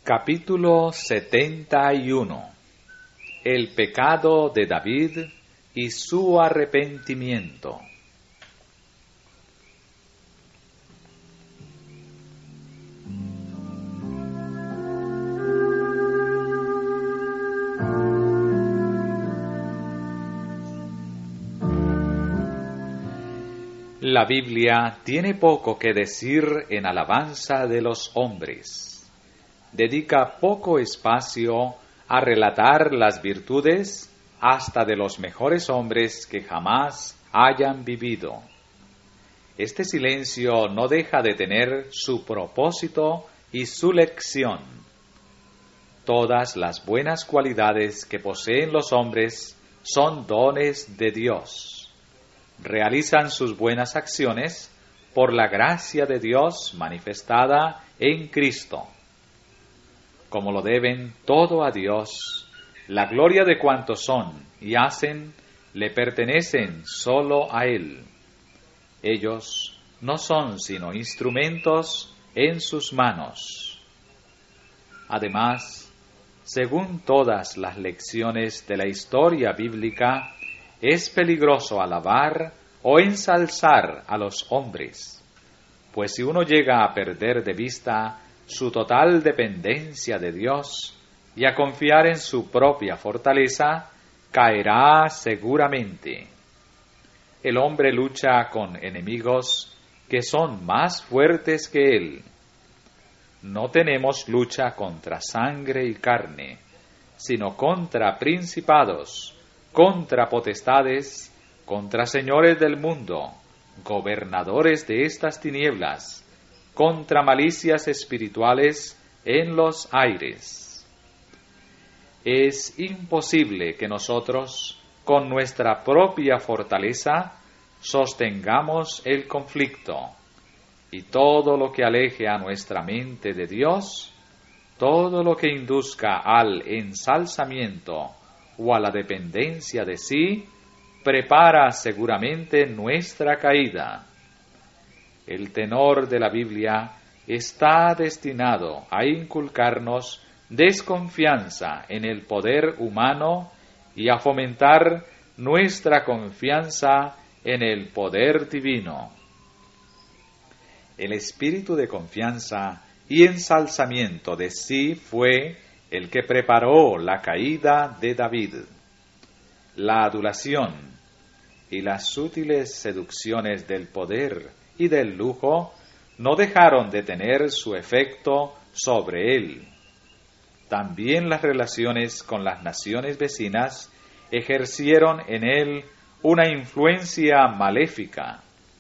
Capítulo 71. El pecado de David y su arrepentimiento. La Biblia tiene poco que decir en alabanza de los hombres. Dedica poco espacio a relatar las virtudes hasta de los mejores hombres que jamás hayan vivido. Este silencio no deja de tener su propósito y su lección. Todas las buenas cualidades que poseen los hombres son dones de Dios. Realizan sus buenas acciones por la gracia de Dios manifestada en Cristo. Como lo deben todo a Dios, la gloria de cuantos son y hacen le pertenecen solo a Él. Ellos no son sino instrumentos en sus manos. Además, según todas las lecciones de la historia bíblica, es peligroso alabar o ensalzar a los hombres, pues si uno llega a perder de vista su total dependencia de Dios y a confiar en su propia fortaleza, caerá seguramente. El hombre lucha con enemigos que son más fuertes que él. No tenemos lucha contra sangre y carne, sino contra principados, contra potestades, contra señores del mundo, gobernadores de estas tinieblas, contra malicias espirituales en los aires. Es imposible que nosotros, con nuestra propia fortaleza, sostengamos el conflicto, y todo lo que aleje a nuestra mente de Dios, todo lo que induzca al ensalzamiento o a la dependencia de sí, prepara seguramente nuestra caída. El tenor de la Biblia está destinado a inculcarnos desconfianza en el poder humano y a fomentar nuestra confianza en el poder divino. El espíritu de confianza y ensalzamiento de sí fue el que preparó la caída de David. La adulación y las sutiles seducciones del poder y del lujo no dejaron de tener su efecto sobre él. También las relaciones con las naciones vecinas ejercieron en él una influencia maléfica.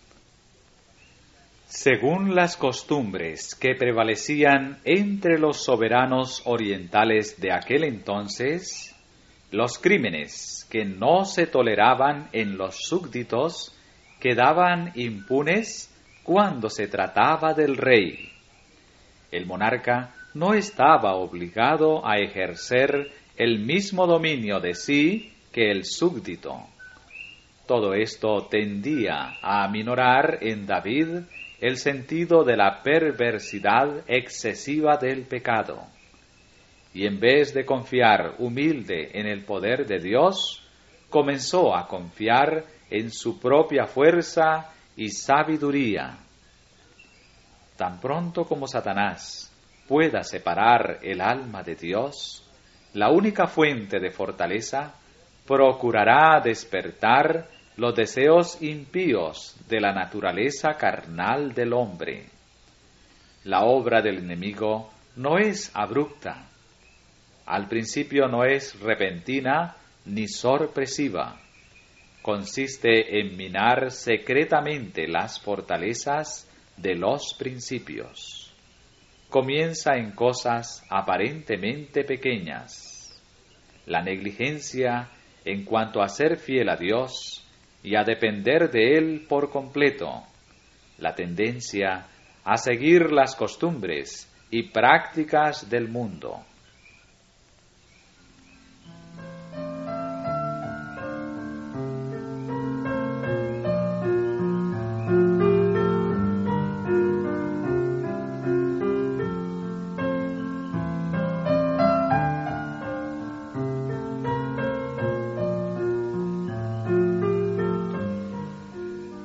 Según las costumbres que prevalecían entre los soberanos orientales de aquel entonces, los crímenes que no se toleraban en los súbditos quedaban impunes cuando se trataba del rey. El monarca no estaba obligado a ejercer el mismo dominio de sí que el súbdito. Todo esto tendía a aminorar en David el sentido de la perversidad excesiva del pecado. Y en vez de confiar humilde en el poder de Dios, comenzó a confiar en su propia fuerza y sabiduría. Tan pronto como Satanás pueda separar el alma de Dios, la única fuente de fortaleza, procurará despertar los deseos impíos de la naturaleza carnal del hombre. La obra del enemigo no es abrupta. Al principio no es repentina ni sorpresiva. Consiste en minar secretamente las fortalezas de los principios. Comienza en cosas aparentemente pequeñas. La negligencia en cuanto a ser fiel a Dios y a depender de Él por completo. La tendencia a seguir las costumbres y prácticas del mundo.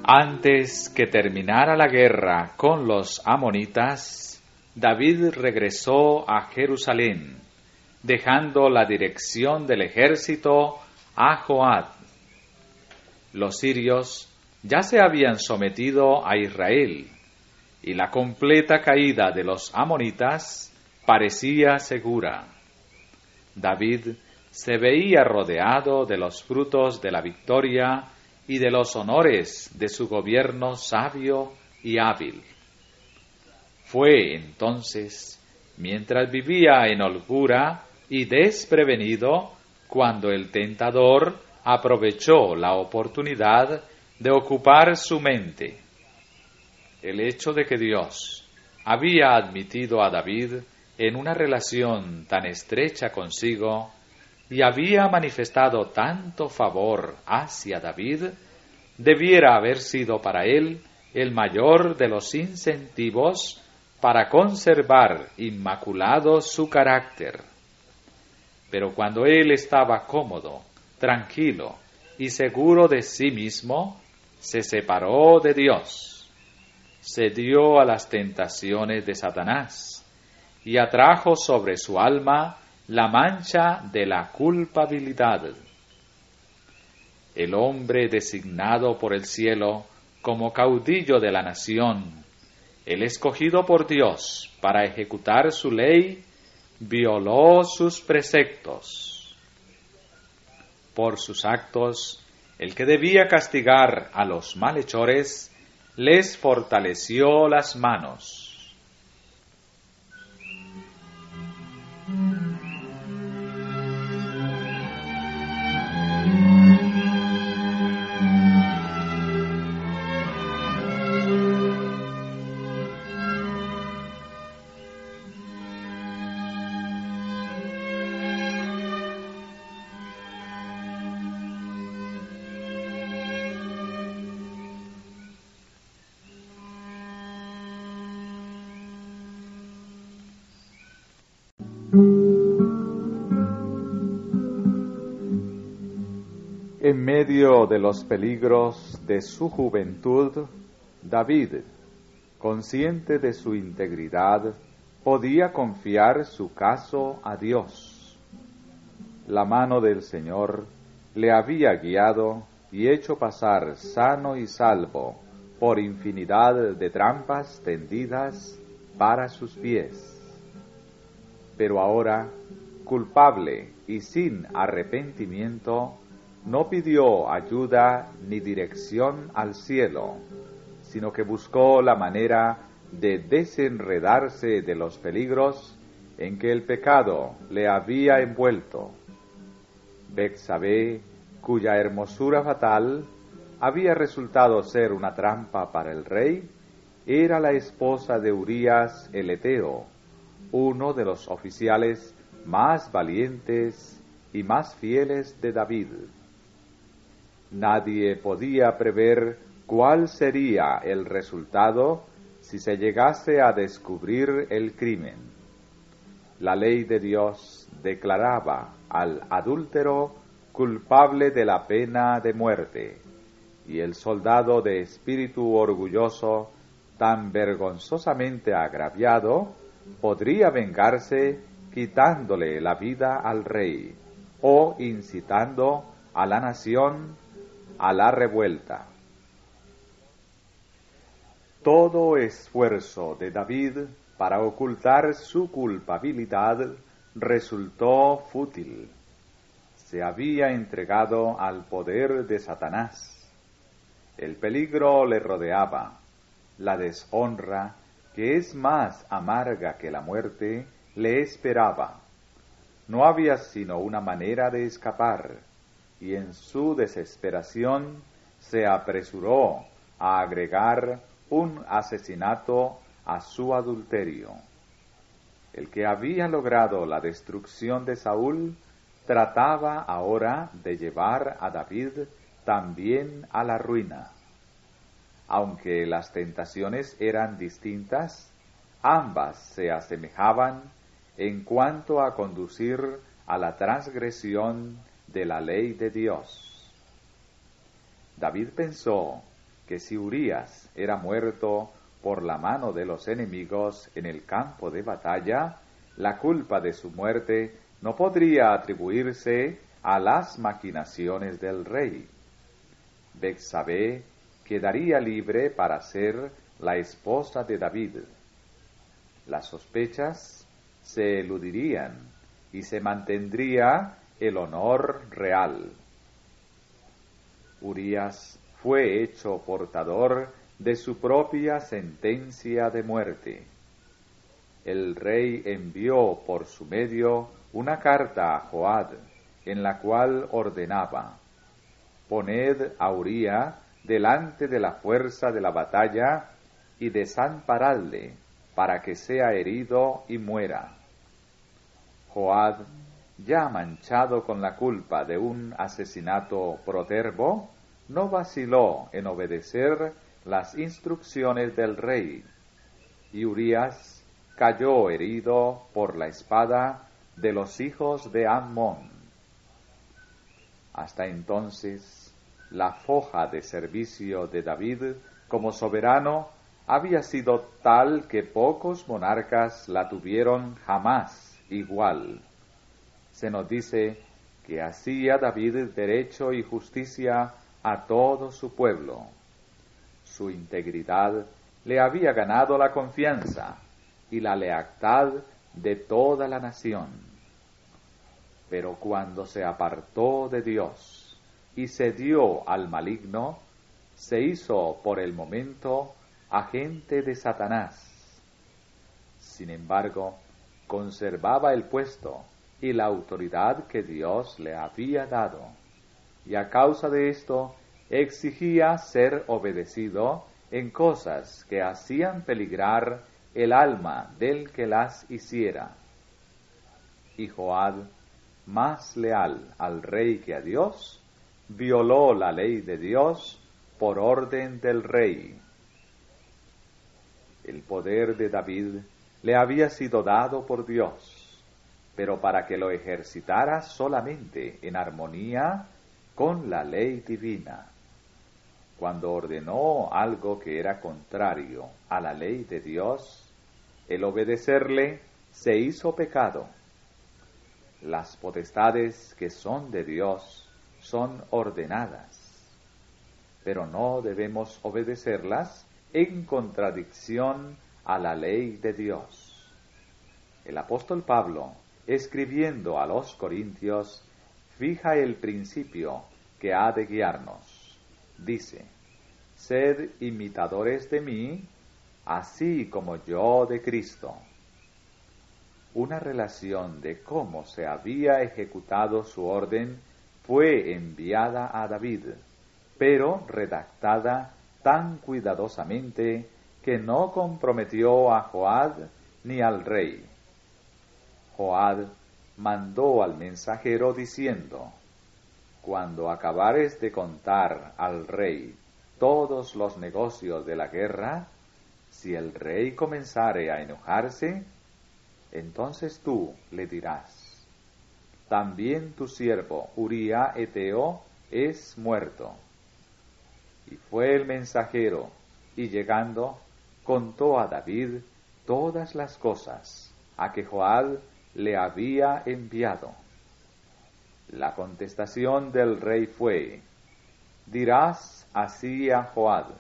Antes que terminara la guerra con los amonitas, David regresó a Jerusalén, dejando la dirección del ejército a Joab. Los sirios ya se habían sometido a Israel, y la completa caída de los amonitas parecía segura. David se veía rodeado de los frutos de la victoria y de los honores de su gobierno sabio y hábil. Fue entonces, mientras vivía en holgura y desprevenido, cuando el tentador aprovechó la oportunidad de ocupar su mente. El hecho de que Dios había admitido a David en una relación tan estrecha consigo y había manifestado tanto favor hacia David, debiera haber sido para él el mayor de los incentivos para conservar inmaculado su carácter. Pero cuando él estaba cómodo, tranquilo y seguro de sí mismo, se separó de Dios, se dio a las tentaciones de Satanás y atrajo sobre su alma la mancha de la culpabilidad. El hombre designado por el cielo como caudillo de la nación, el escogido por Dios para ejecutar su ley, violó sus preceptos. Por sus actos, el que debía castigar a los malhechores, les fortaleció las manos. En medio de los peligros de su juventud, David, consciente de su integridad, podía confiar su caso a Dios. La mano del Señor le había guiado y hecho pasar sano y salvo por infinidad de trampas tendidas para sus pies. Pero ahora, culpable y sin arrepentimiento, no pidió ayuda ni dirección al cielo, sino que buscó la manera de desenredarse de los peligros en que el pecado le había envuelto. Betsabé, cuya hermosura fatal había resultado ser una trampa para el rey, era la esposa de Urías el Eteo, uno de los oficiales más valientes y más fieles de David. Nadie podía prever cuál sería el resultado si se llegase a descubrir el crimen. La ley de Dios declaraba al adúltero culpable de la pena de muerte, y el soldado de espíritu orgulloso, tan vergonzosamente agraviado, podría vengarse quitándole la vida al rey o incitando a la nación a la revuelta. Todo esfuerzo de David para ocultar su culpabilidad resultó fútil. Se había entregado al poder de Satanás. El peligro le rodeaba. La deshonra, que es más amarga que la muerte, le esperaba. No había sino una manera de escapar, y en su desesperación se apresuró a agregar un asesinato a su adulterio. El que había logrado la destrucción de Saúl trataba ahora de llevar a David también a la ruina. Aunque las tentaciones eran distintas, ambas se asemejaban en cuanto a conducir a la transgresión de la ley de Dios. David pensó que si Urías era muerto por la mano de los enemigos en el campo de batalla, la culpa de su muerte no podría atribuirse a las maquinaciones del rey. Betsabé quedaría libre para ser la esposa de David. Las sospechas se eludirían y se mantendría el honor real. Urías fue hecho portador de su propia sentencia de muerte. El rey envió por su medio una carta a Joab, en la cual ordenaba: poned a Uría delante de la fuerza de la batalla y desamparadle, para que sea herido y muera. Joab, ya manchado con la culpa de un asesinato protervo, no vaciló en obedecer las instrucciones del rey, y Urías cayó herido por la espada de los hijos de Amón. Hasta entonces, la foja de servicio de David como soberano había sido tal que pocos monarcas la tuvieron jamás igual. Se nos dice que hacía David derecho y justicia a todo su pueblo. Su integridad le había ganado la confianza y la lealtad de toda la nación. Pero cuando se apartó de Dios y se dio al maligno, se hizo por el momento agente de Satanás. Sin embargo, conservaba el puesto y la autoridad que Dios le había dado, y a causa de esto exigía ser obedecido en cosas que hacían peligrar el alma del que las hiciera. Y Joab, más leal al rey que a Dios, violó la ley de Dios por orden del rey. El poder de David le había sido dado por Dios, pero para que lo ejercitara solamente en armonía con la ley divina. Cuando ordenó algo que era contrario a la ley de Dios, el obedecerle se hizo pecado. Las potestades que son de Dios son ordenadas, pero no debemos obedecerlas en contradicción a la ley de Dios. El apóstol Pablo, escribiendo a los Corintios, fija el principio que ha de guiarnos. Dice: sed imitadores de mí, así como yo de Cristo. Una relación de cómo se había ejecutado su orden fue enviada a David, pero redactada tan cuidadosamente que no comprometió a Joab ni al rey. Joab mandó al mensajero diciendo: cuando acabares de contar al rey todos los negocios de la guerra, si el rey comenzare a enojarse, entonces tú le dirás: también tu siervo Uría Eteo es muerto. Y fue el mensajero, y llegando, contó a David todas las cosas a que Joab le había enviado. La contestación del rey fue: dirás así a Joab: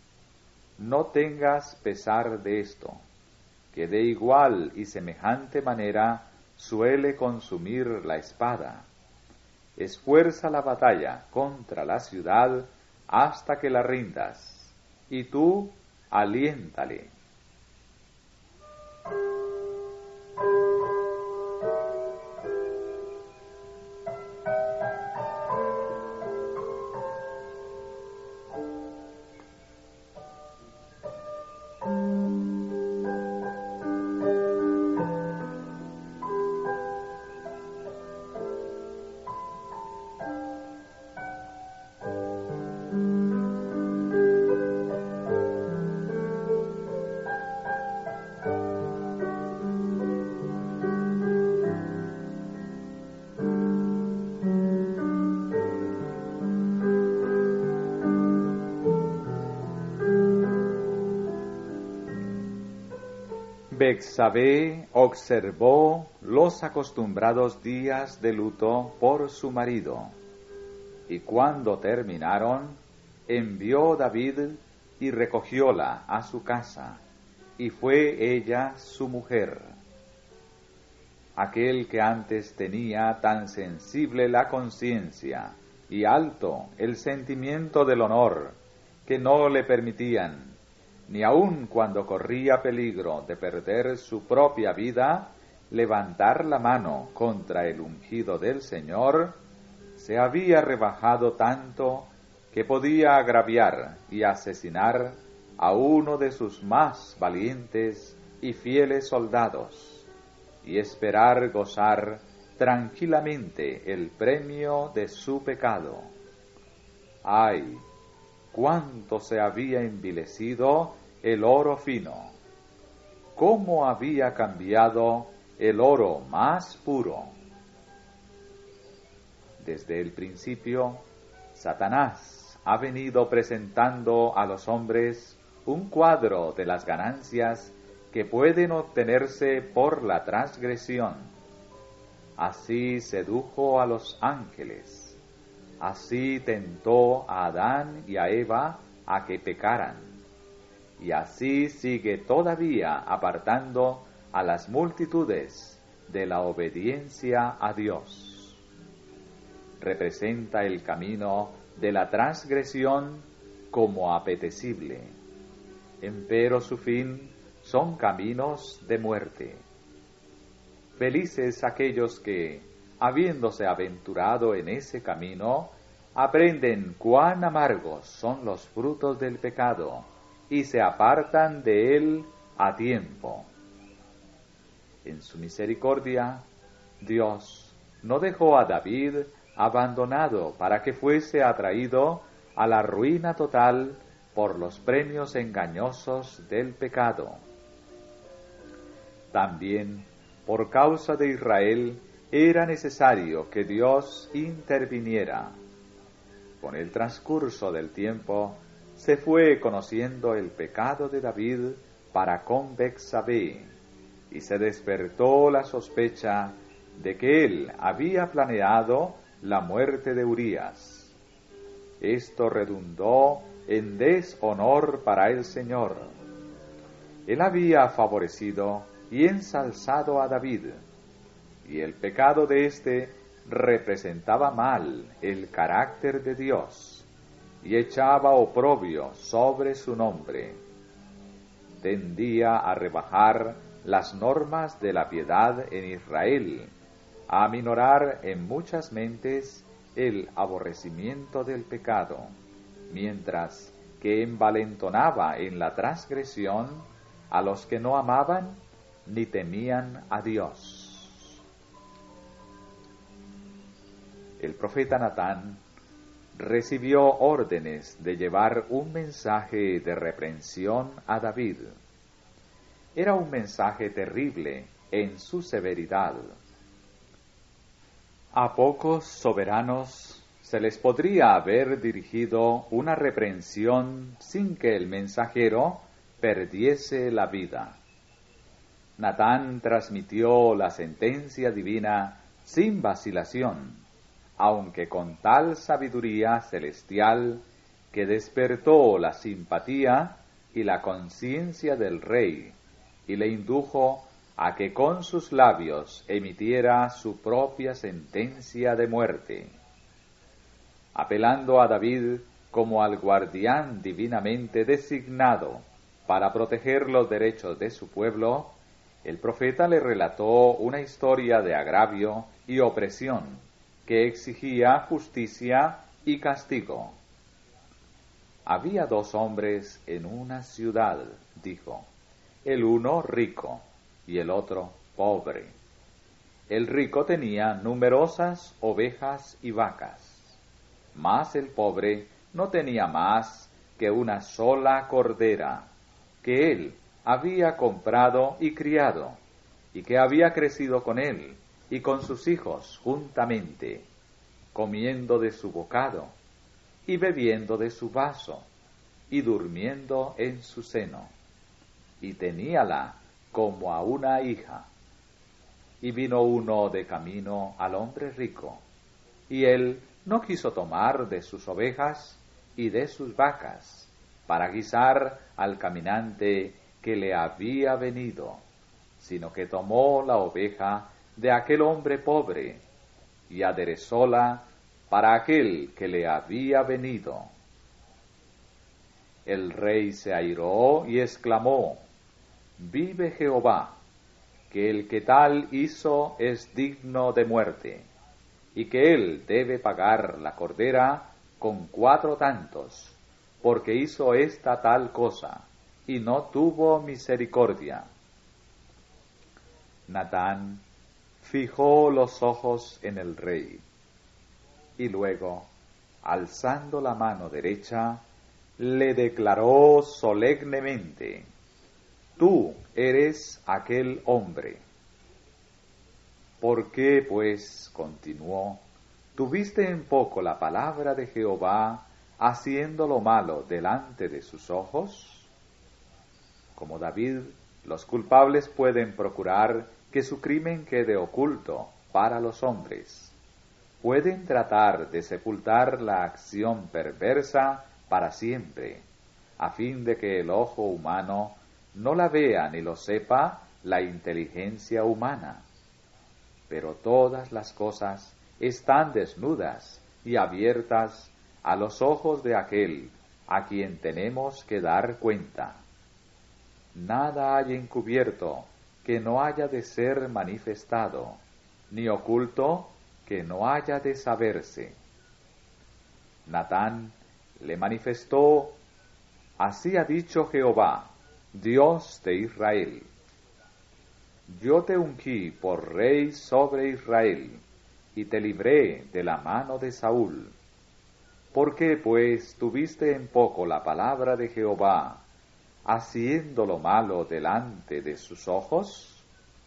no tengas pesar de esto, que de igual y semejante manera suele consumir la espada. Esfuerza la batalla contra la ciudad hasta que la rindas, y tú aliéntale. Betsabé observó los acostumbrados días de luto por su marido, y cuando terminaron, envió David y recogióla a su casa, y fue ella su mujer. Aquel que antes tenía tan sensible la conciencia y alto el sentimiento del honor, que no le permitían, ni aun cuando corría peligro de perder su propia vida, levantar la mano contra el ungido del Señor, se había rebajado tanto que podía agraviar y asesinar a uno de sus más valientes y fieles soldados, y esperar gozar tranquilamente el premio de su pecado. ¡Ay! Cuánto se había envilecido el oro fino, cómo había cambiado el oro más puro. Desde el principio, Satanás ha venido presentando a los hombres un cuadro de las ganancias que pueden obtenerse por la transgresión. Así sedujo a los ángeles. Así tentó a Adán y a Eva a que pecaran, y así sigue todavía apartando a las multitudes de la obediencia a Dios. Representa el camino de la transgresión como apetecible, empero su fin son caminos de muerte. Felices aquellos que, habiéndose aventurado en ese camino, aprenden cuán amargos son los frutos del pecado y se apartan de él a tiempo. En su misericordia, Dios no dejó a David abandonado para que fuese atraído a la ruina total por los premios engañosos del pecado. También, por causa de Israel, era necesario que Dios interviniera. Con el transcurso del tiempo, se fue conociendo el pecado de David para con Betsabé, y se despertó la sospecha de que él había planeado la muerte de Urías. Esto redundó en deshonor para el Señor. Él había favorecido y ensalzado a David, y el pecado de éste representaba mal el carácter de Dios, y echaba oprobio sobre su nombre. Tendía a rebajar las normas de la piedad en Israel, a aminorar en muchas mentes el aborrecimiento del pecado, mientras que envalentonaba en la transgresión a los que no amaban ni temían a Dios. El profeta Natán recibió órdenes de llevar un mensaje de reprensión a David. Era un mensaje terrible en su severidad. A pocos soberanos se les podría haber dirigido una reprensión sin que el mensajero perdiese la vida. Natán transmitió la sentencia divina sin vacilación, aunque con tal sabiduría celestial que despertó la simpatía y la conciencia del rey, y le indujo a que con sus labios emitiera su propia sentencia de muerte. Apelando a David como al guardián divinamente designado para proteger los derechos de su pueblo, el profeta le relató una historia de agravio y opresión que exigía justicia y castigo. Había dos hombres en una ciudad, dijo, el uno rico y el otro pobre. El rico tenía numerosas ovejas y vacas, mas el pobre no tenía más que una sola cordera, que él había comprado y criado, y que había crecido con él y con sus hijos juntamente, comiendo de su bocado, y bebiendo de su vaso, y durmiendo en su seno. Y teníala como a una hija. Y vino uno de camino al hombre rico, y él no quiso tomar de sus ovejas y de sus vacas, para guisar al caminante que le había venido, sino que tomó la oveja de aquel hombre pobre, y aderezóla para aquel que le había venido. El rey se airó y exclamó: Vive Jehová, que el que tal hizo es digno de muerte, y que él debe pagar la cordera con 4 tantos, porque hizo esta tal cosa, y no tuvo misericordia. Natán fijó los ojos en el rey, y luego, alzando la mano derecha, le declaró solemnemente: Tú eres aquel hombre. ¿Por qué, pues, continuó, tuviste en poco la palabra de Jehová, haciendo lo malo delante de sus ojos? Como David, los culpables pueden procurar que su crimen quede oculto para los hombres. Pueden tratar de sepultar la acción perversa para siempre, a fin de que el ojo humano no la vea ni lo sepa la inteligencia humana. Pero todas las cosas están desnudas y abiertas a los ojos de aquel a quien tenemos que dar cuenta. Nada hay encubierto que no haya de ser manifestado, ni oculto que no haya de saberse. Natán le manifestó: Así ha dicho Jehová, Dios de Israel: Yo te ungí por rey sobre Israel, y te libré de la mano de Saúl. ¿Por qué, pues, tuviste en poco la palabra de Jehová, haciendo lo malo delante de sus ojos?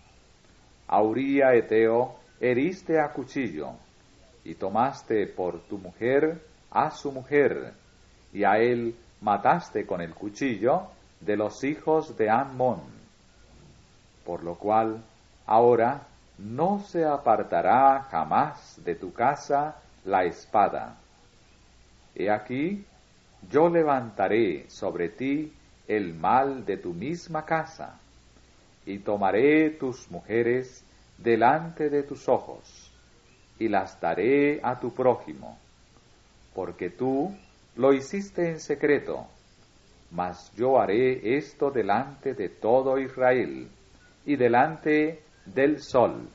A Uría Eteo heriste a cuchillo, y tomaste por tu mujer a su mujer, y a él mataste con el cuchillo de los hijos de Ammón. Por lo cual, ahora no se apartará jamás de tu casa la espada. He aquí, yo levantaré sobre ti el mal de tu misma casa, y tomaré tus mujeres delante de tus ojos, y las daré a tu prójimo, porque tú lo hiciste en secreto, mas yo haré esto delante de todo Israel, y delante del sol.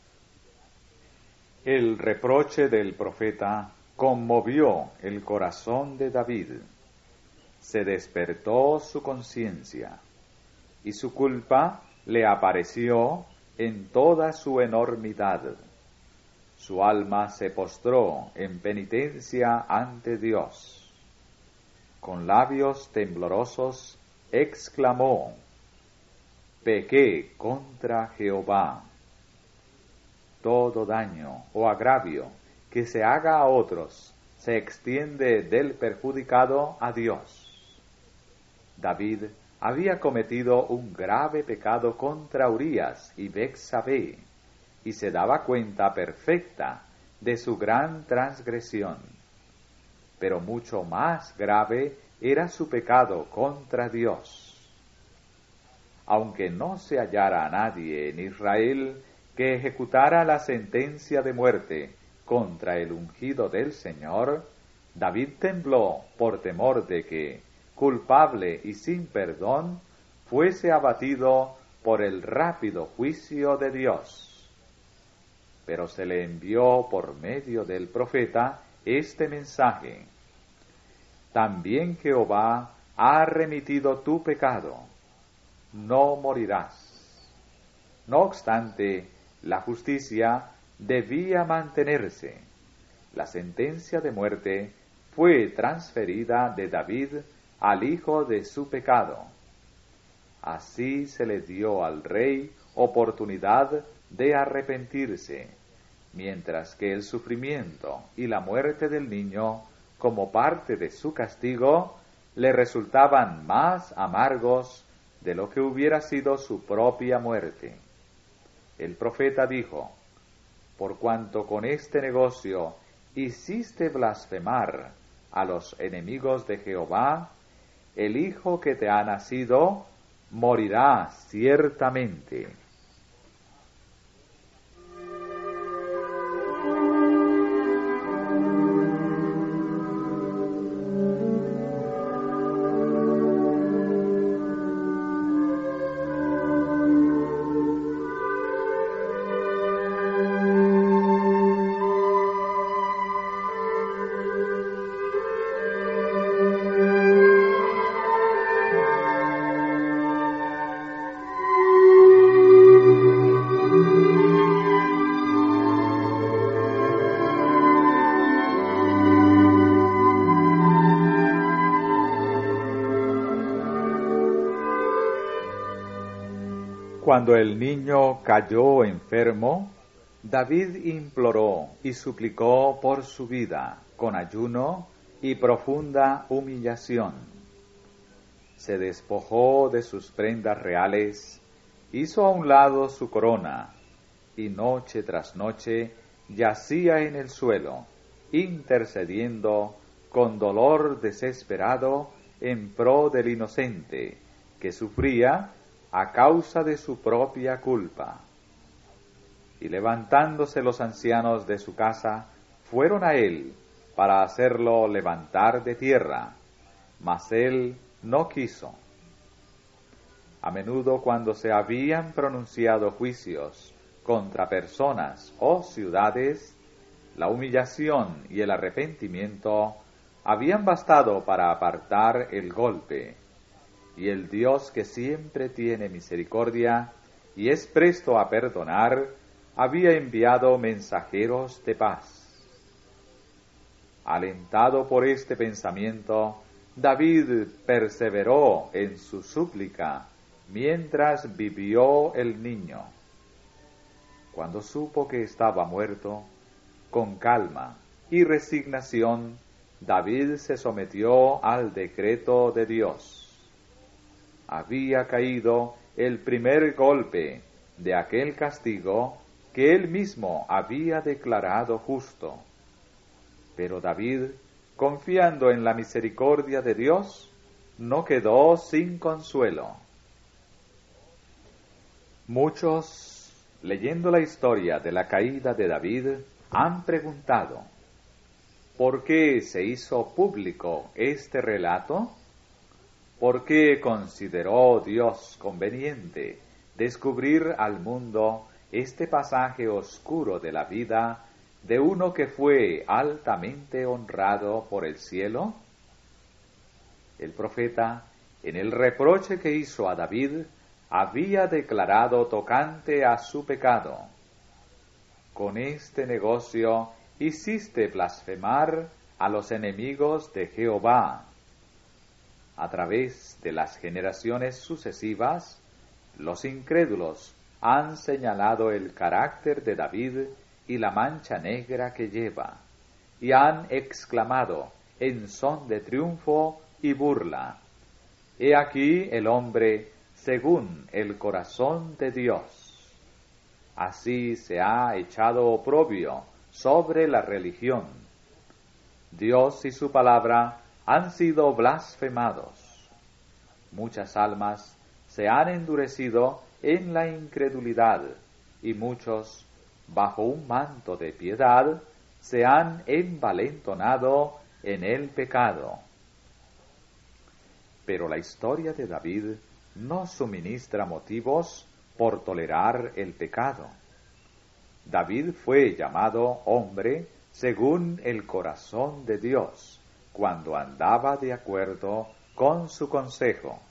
El reproche del profeta conmovió el corazón de David. Se despertó su conciencia, y su culpa le apareció en toda su enormidad. Su alma se postró en penitencia ante Dios. Con labios temblorosos exclamó: Pequé contra Jehová. Todo daño o agravio que se haga a otros se extiende del perjudicado a Dios. David había cometido un grave pecado contra Urías y Betsabé, y se daba cuenta perfecta de su gran transgresión. Pero mucho más grave era su pecado contra Dios. Aunque no se hallara a nadie en Israel que ejecutara la sentencia de muerte contra el ungido del Señor, David tembló por temor de que, culpable y sin perdón, fuese abatido por el rápido juicio de Dios. Pero se le envió por medio del profeta este mensaje: También Jehová ha remitido tu pecado, no morirás. No obstante, la justicia debía mantenerse. La sentencia de muerte fue transferida de David al hijo de su pecado. Así se le dio al rey oportunidad de arrepentirse, mientras que el sufrimiento y la muerte del niño, como parte de su castigo, le resultaban más amargos de lo que hubiera sido su propia muerte. El profeta dijo: por cuanto con este negocio hiciste blasfemar a los enemigos de Jehová, el hijo que te ha nacido morirá ciertamente. Cuando el niño cayó enfermo, David imploró y suplicó por su vida con ayuno y profunda humillación. Se despojó de sus prendas reales, hizo a un lado su corona, y noche tras noche yacía en el suelo, intercediendo con dolor desesperado en pro del inocente, que sufría a causa de su propia culpa. Y levantándose los ancianos de su casa, fueron a él para hacerlo levantar de tierra, mas él no quiso. A menudo, cuando se habían pronunciado juicios contra personas o ciudades, la humillación y el arrepentimiento habían bastado para apartar el golpe, y el Dios, que siempre tiene misericordia y es presto a perdonar, había enviado mensajeros de paz. Alentado por este pensamiento, David perseveró en su súplica mientras vivió el niño. Cuando supo que estaba muerto, con calma y resignación, David se sometió al decreto de Dios. Había caído el primer golpe de aquel castigo que él mismo había declarado justo. Pero David, confiando en la misericordia de Dios, no quedó sin consuelo. Muchos, leyendo la historia de la caída de David, han preguntado: ¿por qué se hizo público este relato? ¿Por qué consideró Dios conveniente descubrir al mundo este pasaje oscuro de la vida de uno que fue altamente honrado por el cielo? El profeta, en el reproche que hizo a David, había declarado tocante a su pecado: con este negocio hiciste blasfemar a los enemigos de Jehová. A través de las generaciones sucesivas, los incrédulos han señalado el carácter de David y la mancha negra que lleva, y han exclamado en son de triunfo y burla: He aquí el hombre según el corazón de Dios. Así se ha echado oprobio sobre la religión. Dios y su palabra han sido blasfemados. Muchas almas se han endurecido en la incredulidad, y muchos, bajo un manto de piedad, se han envalentonado en el pecado. Pero la historia de David no suministra motivos por tolerar el pecado. David fue llamado hombre según el corazón de Dios, cuando andaba de acuerdo con su consejo.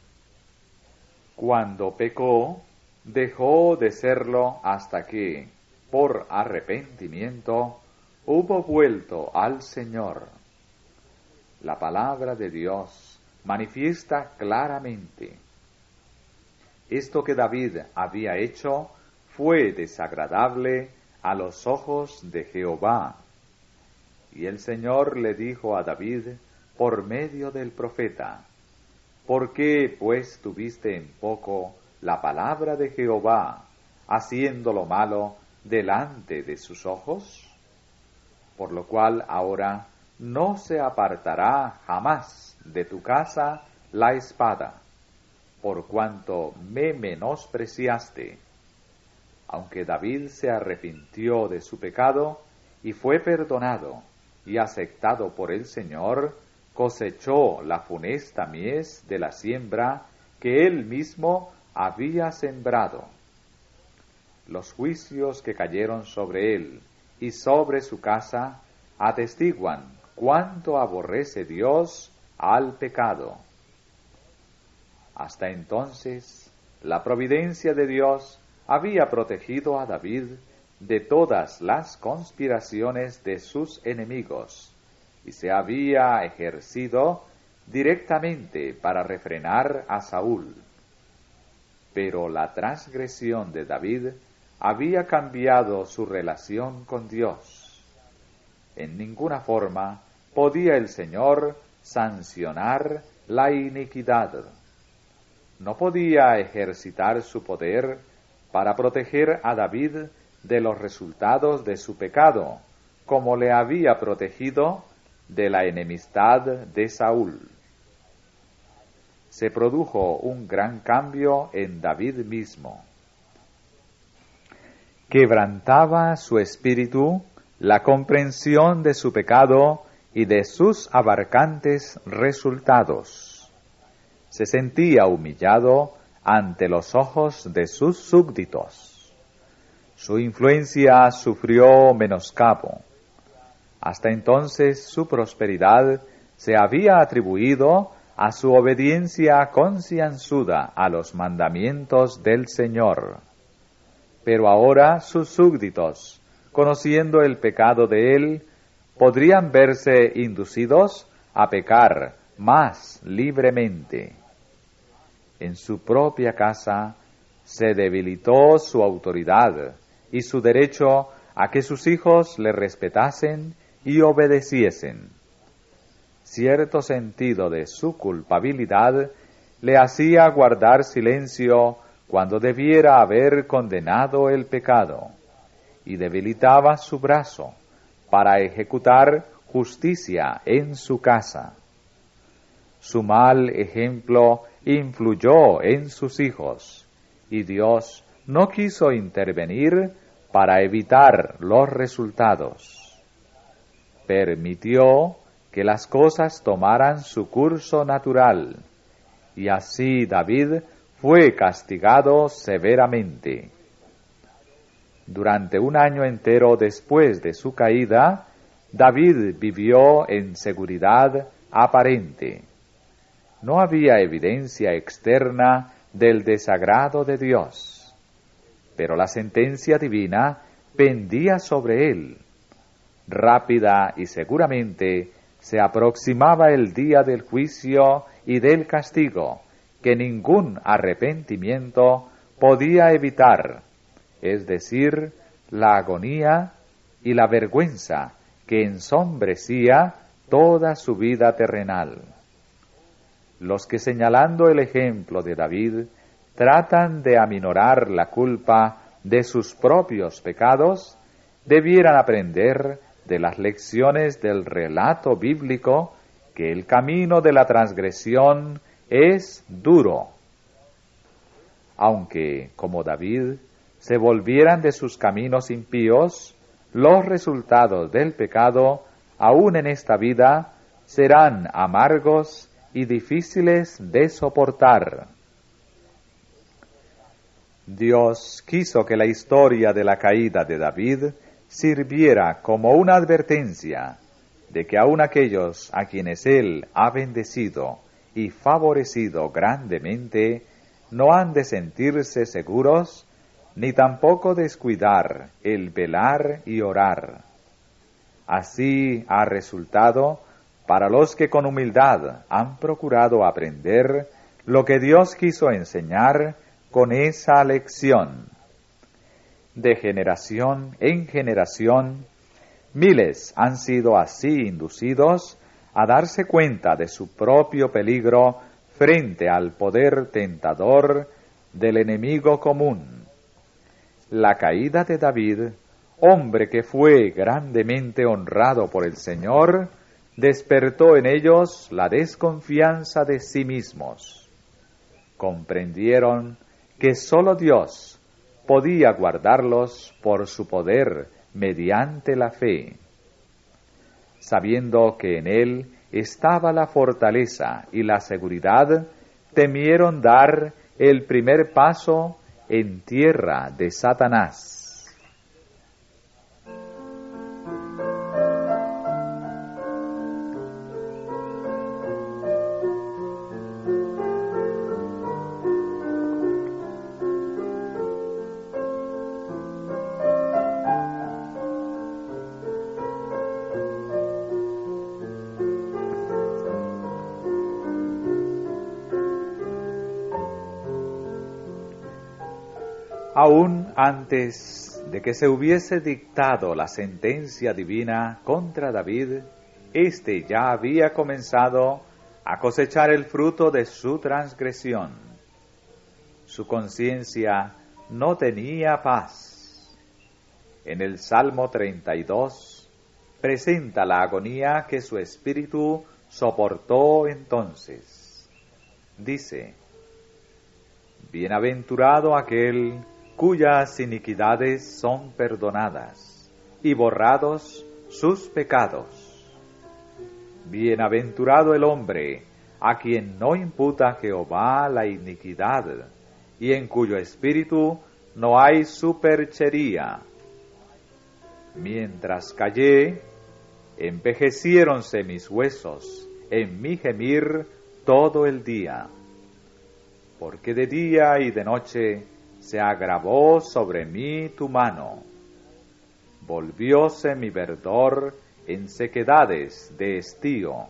Cuando pecó, dejó de serlo hasta que, por arrepentimiento, hubo vuelto al Señor. La palabra de Dios manifiesta claramente: esto que David había hecho fue desagradable a los ojos de Jehová. Y el Señor le dijo a David por medio del profeta: ¿Por qué, pues, tuviste en poco la palabra de Jehová, haciendo lo malo delante de sus ojos? Por lo cual ahora no se apartará jamás de tu casa la espada, por cuanto me menospreciaste. Aunque David se arrepintió de su pecado y fue perdonado y aceptado por el Señor, cosechó la funesta mies de la siembra que él mismo había sembrado. Los juicios que cayeron sobre él y sobre su casa atestiguan cuánto aborrece Dios al pecado. Hasta entonces, la providencia de Dios había protegido a David de todas las conspiraciones de sus enemigos y se había ejercido directamente para refrenar a Saúl. Pero la transgresión de David había cambiado su relación con Dios. En ninguna forma podía el Señor sancionar la iniquidad. No podía ejercitar su poder para proteger a David de los resultados de su pecado, como le había protegido de la enemistad de Saúl. Se produjo un gran cambio en David mismo. Quebrantaba su espíritu la comprensión de su pecado y de sus abarcantes resultados. Se sentía humillado ante los ojos de sus súbditos. Su influencia sufrió menoscabo. Hasta entonces su prosperidad se había atribuido a su obediencia concienzuda a los mandamientos del Señor. Pero ahora sus súbditos, conociendo el pecado de él, podrían verse inducidos a pecar más libremente. En su propia casa se debilitó su autoridad y su derecho a que sus hijos le respetasen y obedeciesen. Cierto sentido de su culpabilidad le hacía guardar silencio cuando debiera haber condenado el pecado, y debilitaba su brazo para ejecutar justicia en su casa. Su mal ejemplo influyó en sus hijos, y Dios no quiso intervenir para evitar los resultados. Permitió que las cosas tomaran su curso natural, y así David fue castigado severamente. Durante un año entero después de su caída, David vivió en seguridad aparente. No había evidencia externa del desagrado de Dios, pero la sentencia divina pendía sobre él. Rápida y seguramente se aproximaba el día del juicio y del castigo, que ningún arrepentimiento podía evitar, es decir, la agonía y la vergüenza que ensombrecía toda su vida terrenal. Los que, señalando el ejemplo de David, tratan de aminorar la culpa de sus propios pecados, debieran aprender de las lecciones del relato bíblico que el camino de la transgresión es duro. Aunque, como David, se volvieran de sus caminos impíos, los resultados del pecado, aún en esta vida, serán amargos y difíciles de soportar. Dios quiso que la historia de la caída de David sirviera como una advertencia de que aun aquellos a quienes Él ha bendecido y favorecido grandemente, no han de sentirse seguros, ni tampoco descuidar el velar y orar. Así ha resultado para los que con humildad han procurado aprender lo que Dios quiso enseñar con esa lección. De generación en generación, miles han sido así inducidos a darse cuenta de su propio peligro frente al poder tentador del enemigo común. La caída de David, hombre que fue grandemente honrado por el Señor, despertó en ellos la desconfianza de sí mismos. Comprendieron que sólo Dios podía guardarlos por su poder mediante la fe. Sabiendo que en Él estaba la fortaleza y la seguridad, temieron dar el primer paso en tierra de Satanás. Aún antes de que se hubiese dictado la sentencia divina contra David, éste ya había comenzado a cosechar el fruto de su transgresión. Su conciencia no tenía paz. En el Salmo 32 presenta la agonía que su espíritu soportó entonces. Dice: Bienaventurado aquel cuyas iniquidades son perdonadas y borrados sus pecados. Bienaventurado el hombre a quien no imputa Jehová la iniquidad y en cuyo espíritu no hay superchería. Mientras callé, envejeciéronse mis huesos en mi gemir todo el día, porque de día y de noche se agravó sobre mí tu mano. Volvióse mi verdor en sequedades de estío.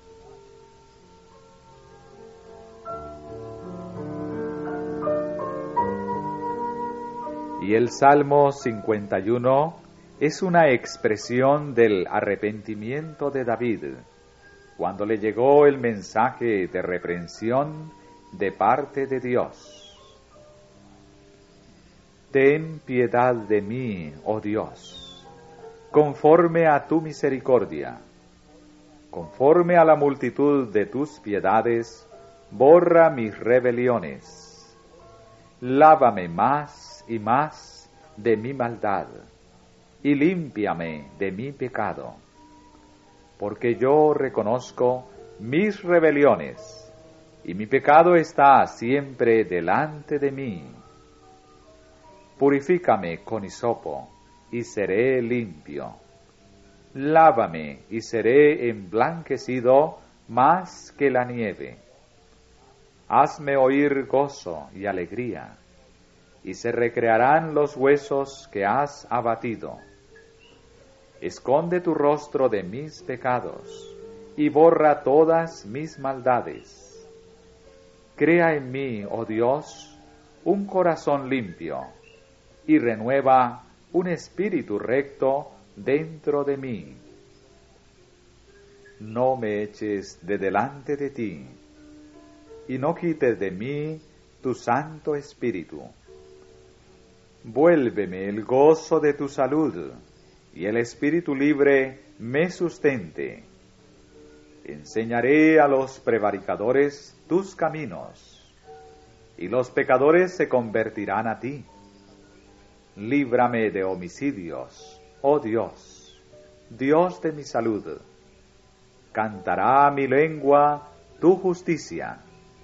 Y el Salmo 51 es una expresión del arrepentimiento de David, cuando le llegó el mensaje de reprensión de parte de Dios. Ten piedad de mí, oh Dios, conforme a tu misericordia. Conforme a la multitud de tus piedades, borra mis rebeliones. Lávame más y más de mi maldad, y límpiame de mi pecado. Porque yo reconozco mis rebeliones, y mi pecado está siempre delante de mí. Purifícame con hisopo, y seré limpio. Lávame, y seré emblanquecido más que la nieve. Hazme oír gozo y alegría, y se recrearán los huesos que has abatido. Esconde tu rostro de mis pecados, y borra todas mis maldades. Crea en mí, oh Dios, un corazón limpio, y renueva un espíritu recto dentro de mí. No me eches de delante de ti, y no quites de mí tu Santo Espíritu. Vuélveme el gozo de tu salud, y el espíritu libre me sustente. Enseñaré a los prevaricadores tus caminos, y los pecadores se convertirán a ti. Líbrame de homicidios, oh Dios, Dios de mi salud. Cantará mi lengua tu justicia.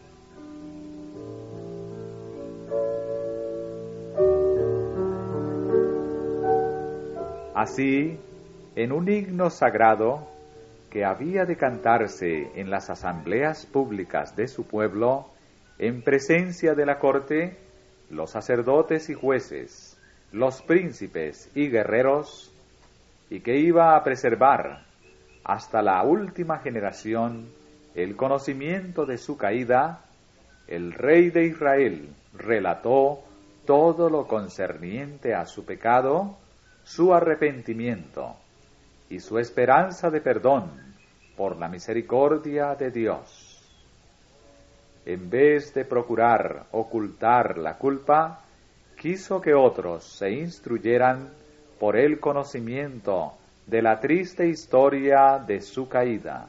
Así, en un himno sagrado que había de cantarse en las asambleas públicas de su pueblo, en presencia de la corte, los sacerdotes y jueces, los príncipes y guerreros, y que iba a preservar hasta la última generación el conocimiento de su caída, el rey de Israel relató todo lo concerniente a su pecado, su arrepentimiento y su esperanza de perdón por la misericordia de Dios. en vez de procurar ocultar la culpa, quiso que otros se instruyeran por el conocimiento de la triste historia de su caída.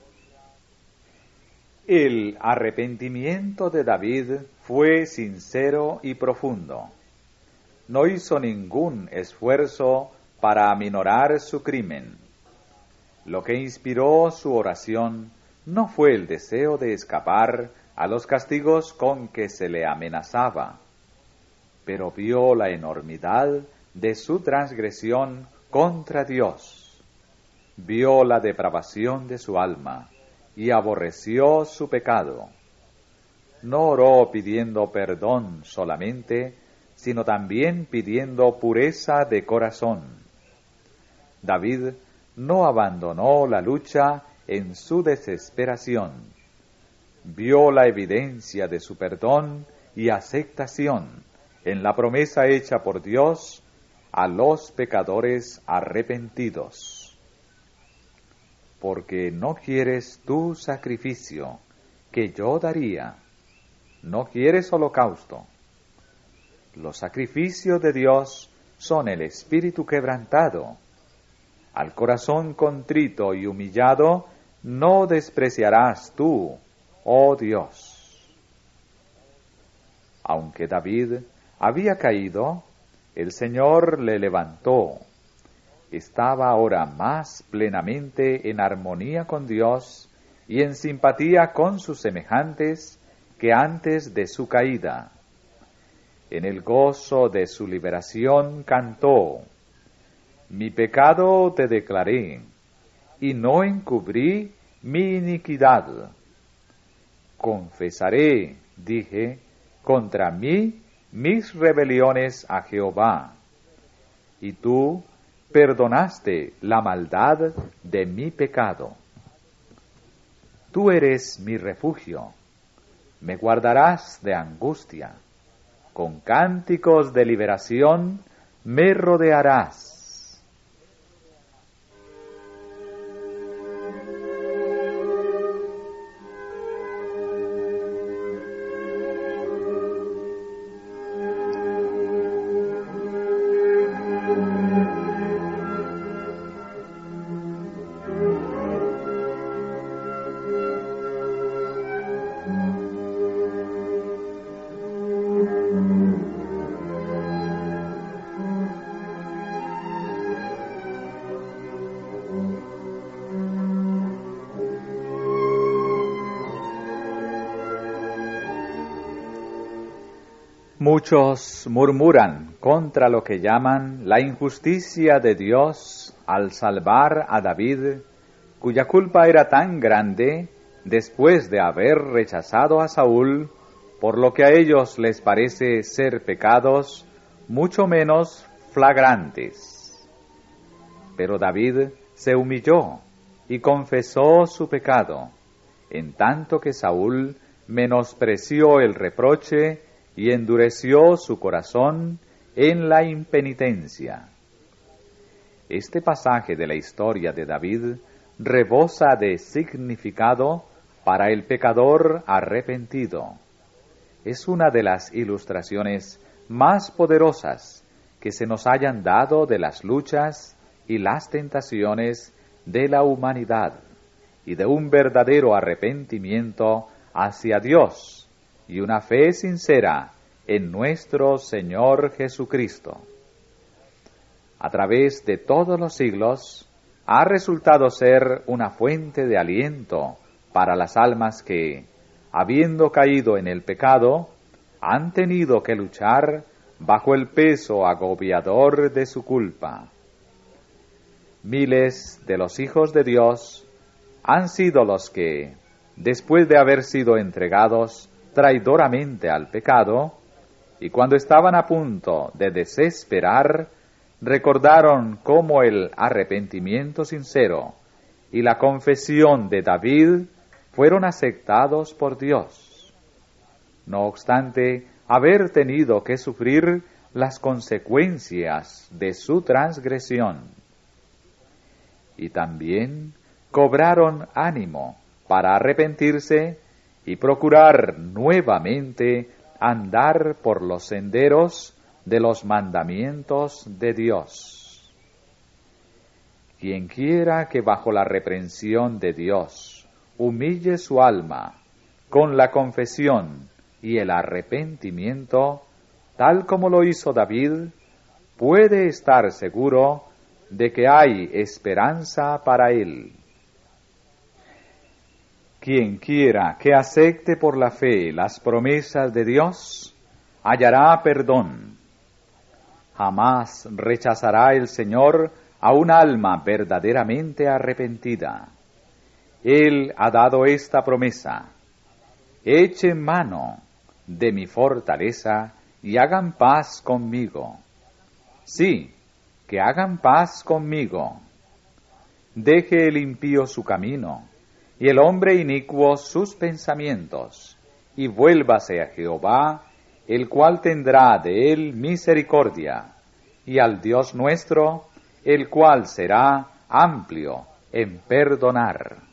El arrepentimiento de David fue sincero y profundo. No hizo ningún esfuerzo para aminorar su crimen. Lo que inspiró su oración no fue el deseo de escapar a los castigos con que se le amenazaba, pero vio la enormidad de su transgresión contra Dios, vio la depravación de su alma y aborreció su pecado. No oró pidiendo perdón solamente, sino también pidiendo pureza de corazón. David no abandonó la lucha en su desesperación. Vio la evidencia de su perdón y aceptación en la promesa hecha por Dios a los pecadores arrepentidos. Porque no quieres tu sacrificio, que yo daría. No quieres holocausto. Los sacrificios de Dios son el espíritu quebrantado. Al corazón contrito y humillado no despreciarás tú, oh Dios. Aunque David había caído, el Señor le levantó. Estaba ahora más plenamente en armonía con Dios y en simpatía con sus semejantes que antes de su caída. En el gozo de su liberación cantó: mi pecado te declaré, y no encubrí mi iniquidad. Confesaré, dije, contra mí mis rebeliones a Jehová, y tú perdonaste la maldad de mi pecado. Tú eres mi refugio, me guardarás de angustia, con cánticos de liberación me rodearás. Muchos murmuran contra lo que llaman la injusticia de Dios al salvar a David, cuya culpa era tan grande después de haber rechazado a Saúl, por lo que a ellos les parece ser pecados mucho menos flagrantes. Pero David se humilló y confesó su pecado, en tanto que Saúl menospreció el reproche y endureció su corazón en la impenitencia. Este pasaje de la historia de David rebosa de significado para el pecador arrepentido. Es una de las ilustraciones más poderosas que se nos hayan dado de las luchas y las tentaciones de la humanidad y de un verdadero arrepentimiento hacia Dios y una fe sincera en nuestro Señor Jesucristo. A través de todos los siglos, ha resultado ser una fuente de aliento para las almas que, habiendo caído en el pecado, han tenido que luchar bajo el peso agobiador de su culpa. Miles de los hijos de Dios han sido los que, después de haber sido entregados traidoramente al pecado, y cuando estaban a punto de desesperar, recordaron cómo el arrepentimiento sincero y la confesión de David fueron aceptados por Dios. No obstante haber tenido que sufrir las consecuencias de su transgresión. Y también cobraron ánimo para arrepentirse y procurar nuevamente andar por los senderos de los mandamientos de Dios. Quien quiera que bajo la reprensión de Dios humille su alma con la confesión y el arrepentimiento, tal como lo hizo David, puede estar seguro de que hay esperanza para él. Quien quiera que acepte por la fe las promesas de Dios, hallará perdón. Jamás rechazará el Señor a un alma verdaderamente arrepentida. Él ha dado esta promesa: echen mano de mi fortaleza y hagan paz conmigo. Sí, que hagan paz conmigo. Deje el impío su camino, y el hombre inicuo sus pensamientos, y vuélvase a Jehová, el cual tendrá de él misericordia, y al Dios nuestro, el cual será amplio en perdonar.